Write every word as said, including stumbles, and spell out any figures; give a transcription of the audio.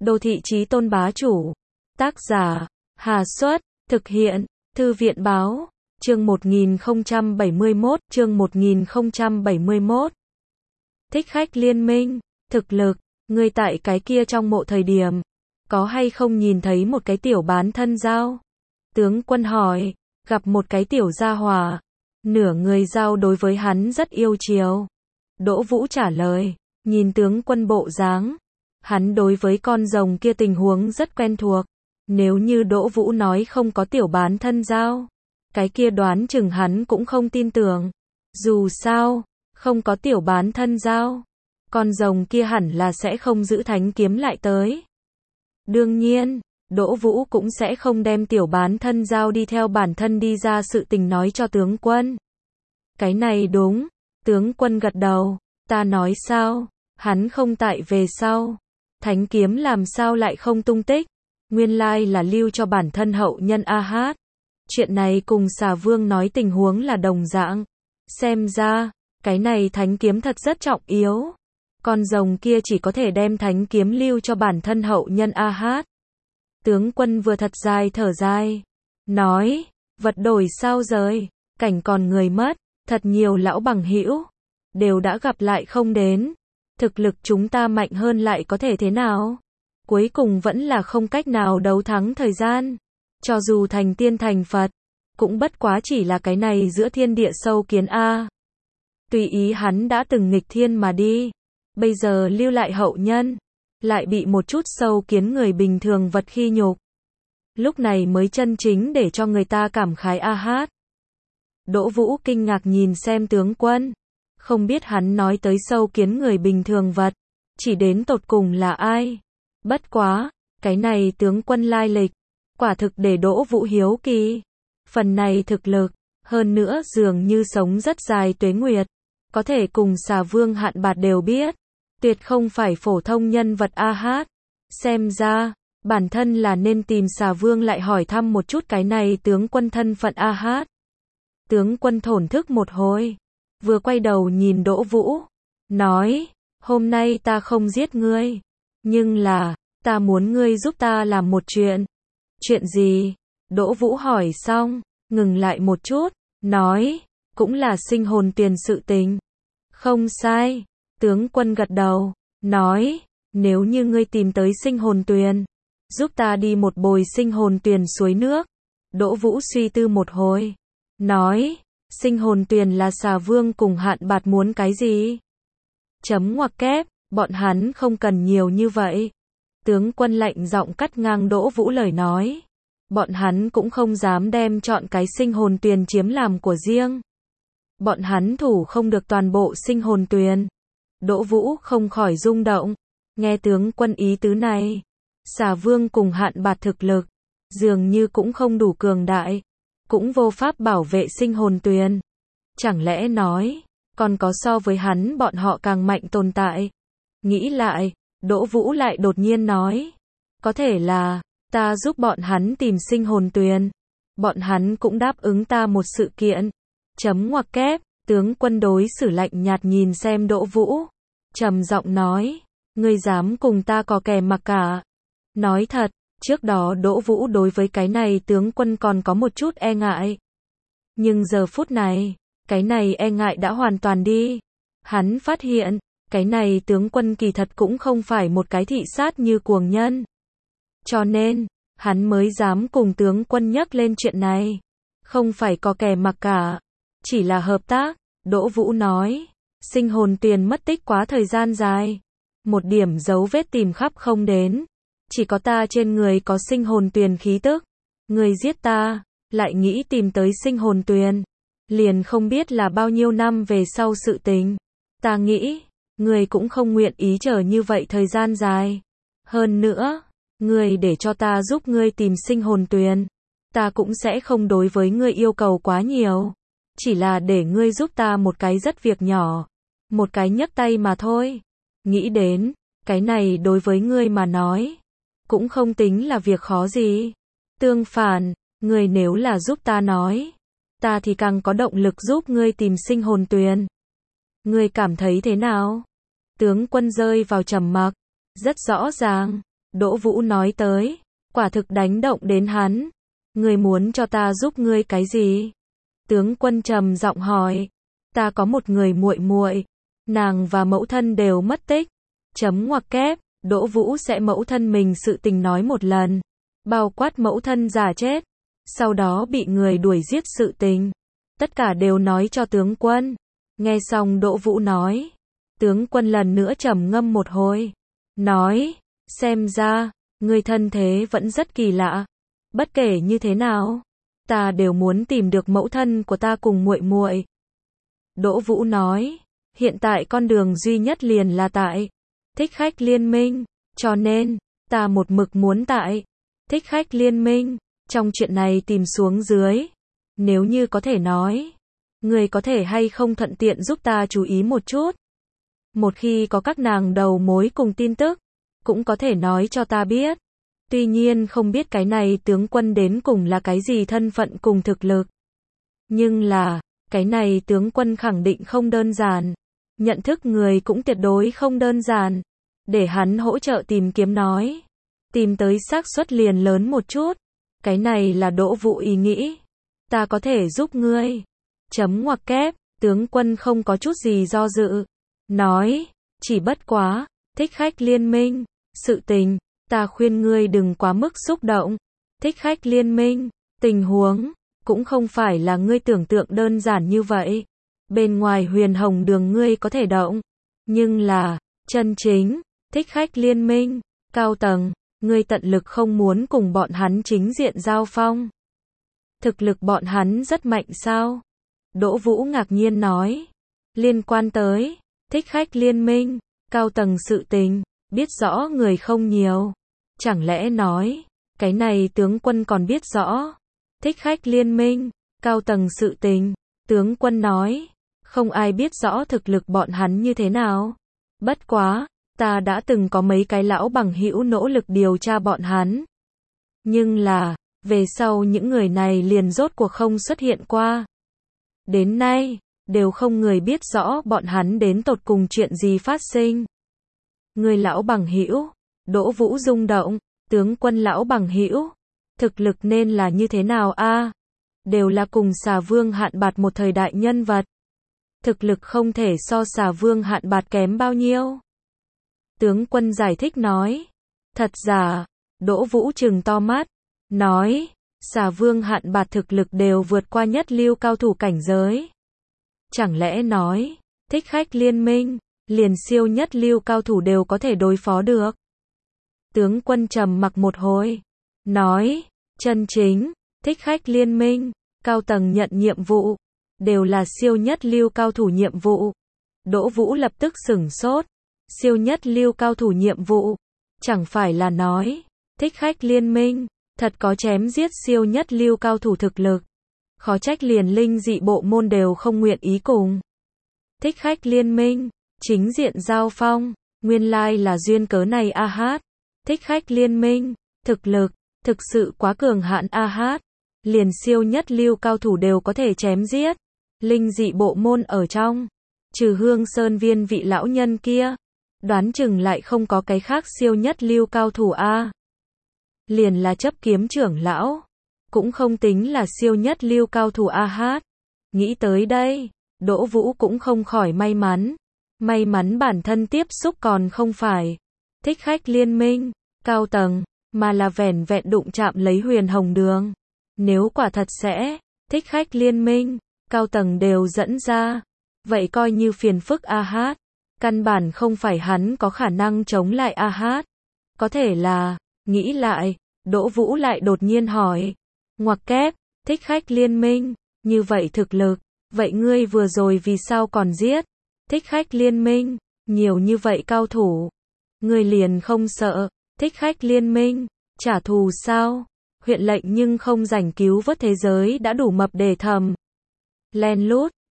Đô thị chí tôn bá chủ. Tác giả, Hà Xuất, thực hiện, Thư viện báo, chương một nghìn không trăm bảy mươi mốt, chương một nghìn không trăm bảy mươi mốt. Thích khách liên minh, thực lực, người tại cái kia trong mộ thời điểm, có hay không nhìn thấy một cái tiểu bán thân dao? Tướng quân hỏi, gặp một cái tiểu gia hỏa, nửa người dao đối với hắn rất yêu chiều. Đỗ Vũ trả lời, nhìn tướng quân bộ dáng, hắn đối với con rồng kia tình huống rất quen thuộc. Nếu như Đỗ Vũ nói không có tiểu bán thân dao, cái kia đoán chừng hắn cũng không tin tưởng. Dù sao, không có tiểu bán thân dao, con rồng kia hẳn là sẽ không giữ thánh kiếm lại tới. Đương nhiên, Đỗ Vũ cũng sẽ không đem tiểu bán thân dao đi theo bản thân đi ra sự tình nói cho tướng quân. Cái này đúng, tướng quân gật đầu, ta nói sao, hắn không tại về sau. Thánh kiếm làm sao lại không tung tích, nguyên lai là lưu cho bản thân hậu nhân A Hát. Chuyện này cùng Xà Vương nói tình huống là đồng dạng. Xem ra, cái này thánh kiếm thật rất trọng yếu. Con rồng kia chỉ có thể đem thánh kiếm lưu cho bản thân hậu nhân A Hát. Tướng quân vừa thật dài thở dài, nói, vật đổi sao rời, cảnh còn người mất, thật nhiều lão bằng hữu đều đã gặp lại không đến. Thực lực chúng ta mạnh hơn lại có thể thế nào? Cuối cùng vẫn là không cách nào đấu thắng thời gian. Cho dù thành tiên thành Phật, cũng bất quá chỉ là cái này giữa thiên địa sâu kiến A. Tùy ý hắn đã từng nghịch thiên mà đi, bây giờ lưu lại hậu nhân, lại bị một chút sâu kiến người bình thường vật khi nhục. Lúc này mới chân chính để cho người ta cảm khái A Hát. Đỗ Vũ kinh ngạc nhìn xem tướng quân, không biết hắn nói tới sâu kiến người bình thường vật, chỉ đến tột cùng là ai. Bất quá, cái này tướng quân lai lịch, quả thực để Đỗ Vũ hiếu kỳ. Phần này thực lực, hơn nữa dường như sống rất dài tuế nguyệt, có thể cùng Xà Vương Hạn Bạt đều biết, tuyệt không phải phổ thông nhân vật A Hát. Xem ra, bản thân là nên tìm Xà Vương lại hỏi thăm một chút cái này tướng quân thân phận A Hát. Tướng quân thổn thức một hồi, vừa quay đầu nhìn Đỗ Vũ, nói, hôm nay ta không giết ngươi, nhưng là, ta muốn ngươi giúp ta làm một chuyện. Chuyện gì? Đỗ Vũ hỏi xong, ngừng lại một chút, nói, cũng là sinh hồn tuyền sự tình. Không sai, tướng quân gật đầu, nói, nếu như ngươi tìm tới sinh hồn tuyền, giúp ta đi một bồi sinh hồn tuyền suối nước. Đỗ Vũ suy tư một hồi, nói, sinh hồn tuyền là Xà Vương cùng Hạn Bạt muốn cái gì? Chấm ngoặc kép, bọn hắn không cần nhiều như vậy. Tướng quân lạnh giọng cắt ngang Đỗ Vũ lời nói. Bọn hắn cũng không dám đem chọn cái sinh hồn tuyền chiếm làm của riêng. Bọn hắn thủ không được toàn bộ sinh hồn tuyền. Đỗ Vũ không khỏi rung động, nghe tướng quân ý tứ này. Xà Vương cùng Hạn Bạt thực lực, dường như cũng không đủ cường đại, cũng vô pháp bảo vệ sinh hồn tuyền. Chẳng lẽ nói, còn có so với hắn bọn họ càng mạnh tồn tại? Nghĩ lại, Đỗ Vũ lại đột nhiên nói, có thể là, ta giúp bọn hắn tìm sinh hồn tuyền. Bọn hắn cũng đáp ứng ta một sự kiện. Chấm ngoặc kép, tướng quân đối xử lạnh nhạt nhìn xem Đỗ Vũ, trầm giọng nói, ngươi dám cùng ta có kè mặc cả. Nói thật, trước đó Đỗ Vũ đối với cái này tướng quân còn có một chút e ngại. Nhưng giờ phút này, cái này e ngại đã hoàn toàn đi. Hắn phát hiện, cái này tướng quân kỳ thật cũng không phải một cái thị sát như cuồng nhân. Cho nên, hắn mới dám cùng tướng quân nhắc lên chuyện này. Không phải có kè mặc cả, chỉ là hợp tác. Đỗ Vũ nói, sinh hồn tuyền mất tích quá thời gian dài, một điểm dấu vết tìm khắp không đến. Chỉ có ta trên người có sinh hồn tuyền khí tức. Người giết ta, lại nghĩ tìm tới sinh hồn tuyền, liền không biết là bao nhiêu năm về sau sự tình. Ta nghĩ, người cũng không nguyện ý chờ như vậy thời gian dài. Hơn nữa, người để cho ta giúp ngươi tìm sinh hồn tuyền, ta cũng sẽ không đối với ngươi yêu cầu quá nhiều. Chỉ là để ngươi giúp ta một cái rất việc nhỏ, một cái nhấc tay mà thôi. Nghĩ đến, cái này đối với ngươi mà nói, cũng không tính là việc khó gì. Tương phản, ngươi nếu là giúp ta nói, ta thì càng có động lực giúp ngươi tìm sinh hồn tuyền. Ngươi cảm thấy thế nào? Tướng quân rơi vào trầm mặc, rất rõ ràng, Đỗ Vũ nói tới, quả thực đánh động đến hắn. Ngươi muốn cho ta giúp ngươi cái gì? Tướng quân trầm giọng hỏi. Ta có một người muội muội, nàng và mẫu thân đều mất tích. Chấm ngoặc kép, Đỗ Vũ sẽ mẫu thân mình sự tình nói một lần, bao quát mẫu thân giả chết, sau đó bị người đuổi giết sự tình, tất cả đều nói cho tướng quân. Nghe xong Đỗ Vũ nói, tướng quân lần nữa trầm ngâm một hồi, nói, xem ra, ngươi thân thế vẫn rất kỳ lạ. Bất kể như thế nào, ta đều muốn tìm được mẫu thân của ta cùng muội muội. Đỗ Vũ nói, hiện tại con đường duy nhất liền là tại Thích Khách Liên Minh, cho nên, ta một mực muốn tại Thích Khách Liên Minh, trong chuyện này tìm xuống dưới. Nếu như có thể nói, người có thể hay không thuận tiện giúp ta chú ý một chút. Một khi có các nàng đầu mối cùng tin tức, cũng có thể nói cho ta biết. Tuy nhiên không biết cái này tướng quân đến cùng là cái gì thân phận cùng thực lực. Nhưng là, cái này tướng quân khẳng định không đơn giản. Nhận thức người cũng tuyệt đối không đơn giản. Để hắn hỗ trợ tìm kiếm nói. Tìm tới xác suất liền lớn một chút. Cái này là Đỗ Vũ ý nghĩ. Ta có thể giúp ngươi. Chấm ngoặc kép, tướng quân không có chút gì do dự. Nói, chỉ bất quá, Thích Khách Liên Minh, sự tình, ta khuyên ngươi đừng quá mức xúc động. Thích Khách Liên Minh, tình huống, cũng không phải là ngươi tưởng tượng đơn giản như vậy. Bên ngoài Huyền Hồng Đường ngươi có thể động, nhưng là, chân chính, Thích Khách Liên Minh, cao tầng, ngươi tận lực không muốn cùng bọn hắn chính diện giao phong. Thực lực bọn hắn rất mạnh sao? Đỗ Vũ ngạc nhiên nói. Liên quan tới Thích Khách Liên Minh, cao tầng sự tình, biết rõ người không nhiều. Chẳng lẽ nói, cái này tướng quân còn biết rõ Thích Khách Liên Minh, cao tầng sự tình. Tướng quân nói, không ai biết rõ thực lực bọn hắn như thế nào. Bất quá, ta đã từng có mấy cái lão bằng hữu nỗ lực điều tra bọn hắn. Nhưng là, về sau những người này liền rốt cuộc không xuất hiện qua. Đến nay, đều không người biết rõ bọn hắn đến tột cùng chuyện gì phát sinh. Người lão bằng hữu, Đỗ Vũ rung động, tướng quân lão bằng hữu, thực lực nên là như thế nào a? Đều là cùng Xà Vương Hạn Bạt một thời đại nhân vật. Thực lực không thể so Xà Vương Hạn Bạt kém bao nhiêu. Tướng quân giải thích nói, thật giả, Đỗ Vũ trừng to mắt, nói, Xà Vương Hạn Bạt thực lực đều vượt qua nhất lưu cao thủ cảnh giới. Chẳng lẽ nói, Thích Khách Liên Minh, liền siêu nhất lưu cao thủ đều có thể đối phó được. Tướng quân trầm mặc một hồi, nói, chân chính, Thích Khách Liên Minh, cao tầng nhận nhiệm vụ, đều là siêu nhất lưu cao thủ nhiệm vụ. Đỗ Vũ lập tức sửng sốt, siêu nhất lưu cao thủ nhiệm vụ, chẳng phải là nói, Thích Khách Liên Minh, thật có chém giết siêu nhất lưu cao thủ thực lực. Khó trách liền linh dị bộ môn đều không nguyện ý cùng. Thích Khách Liên Minh, chính diện giao phong, nguyên lai là duyên cớ này a hát. Thích Khách Liên Minh, thực lực, thực sự quá cường hạn a hát. Liền siêu nhất lưu cao thủ đều có thể chém giết. Linh dị bộ môn ở trong, trừ Hương Sơn Viên vị lão nhân kia, đoán chừng lại không có cái khác siêu nhất lưu cao thủ a. Liền là chấp kiếm trưởng lão, cũng không tính là siêu nhất lưu cao thủ a hát. Nghĩ tới đây, Đỗ Vũ cũng không khỏi may mắn. May mắn bản thân tiếp xúc còn không phải Thích Khách Liên Minh, cao tầng, mà là vẻn vẹn đụng chạm lấy Huyền Hồng Đường. Nếu quả thật sẽ, Thích Khách Liên Minh, cao tầng đều dẫn ra, vậy coi như phiền phức a hát. Căn bản không phải hắn có khả năng chống lại a hát. Có thể là, nghĩ lại, Đỗ Vũ lại đột nhiên hỏi, ngoặc kép, Thích Khách Liên Minh, như vậy thực lực, vậy ngươi vừa rồi vì sao còn giết Thích Khách Liên Minh, nhiều như vậy cao thủ, ngươi liền không sợ Thích Khách Liên Minh trả thù sao? Huyện lệnh nhưng không rảnh cứu vớt thế giới đã đủ mập để thầm. Len lút,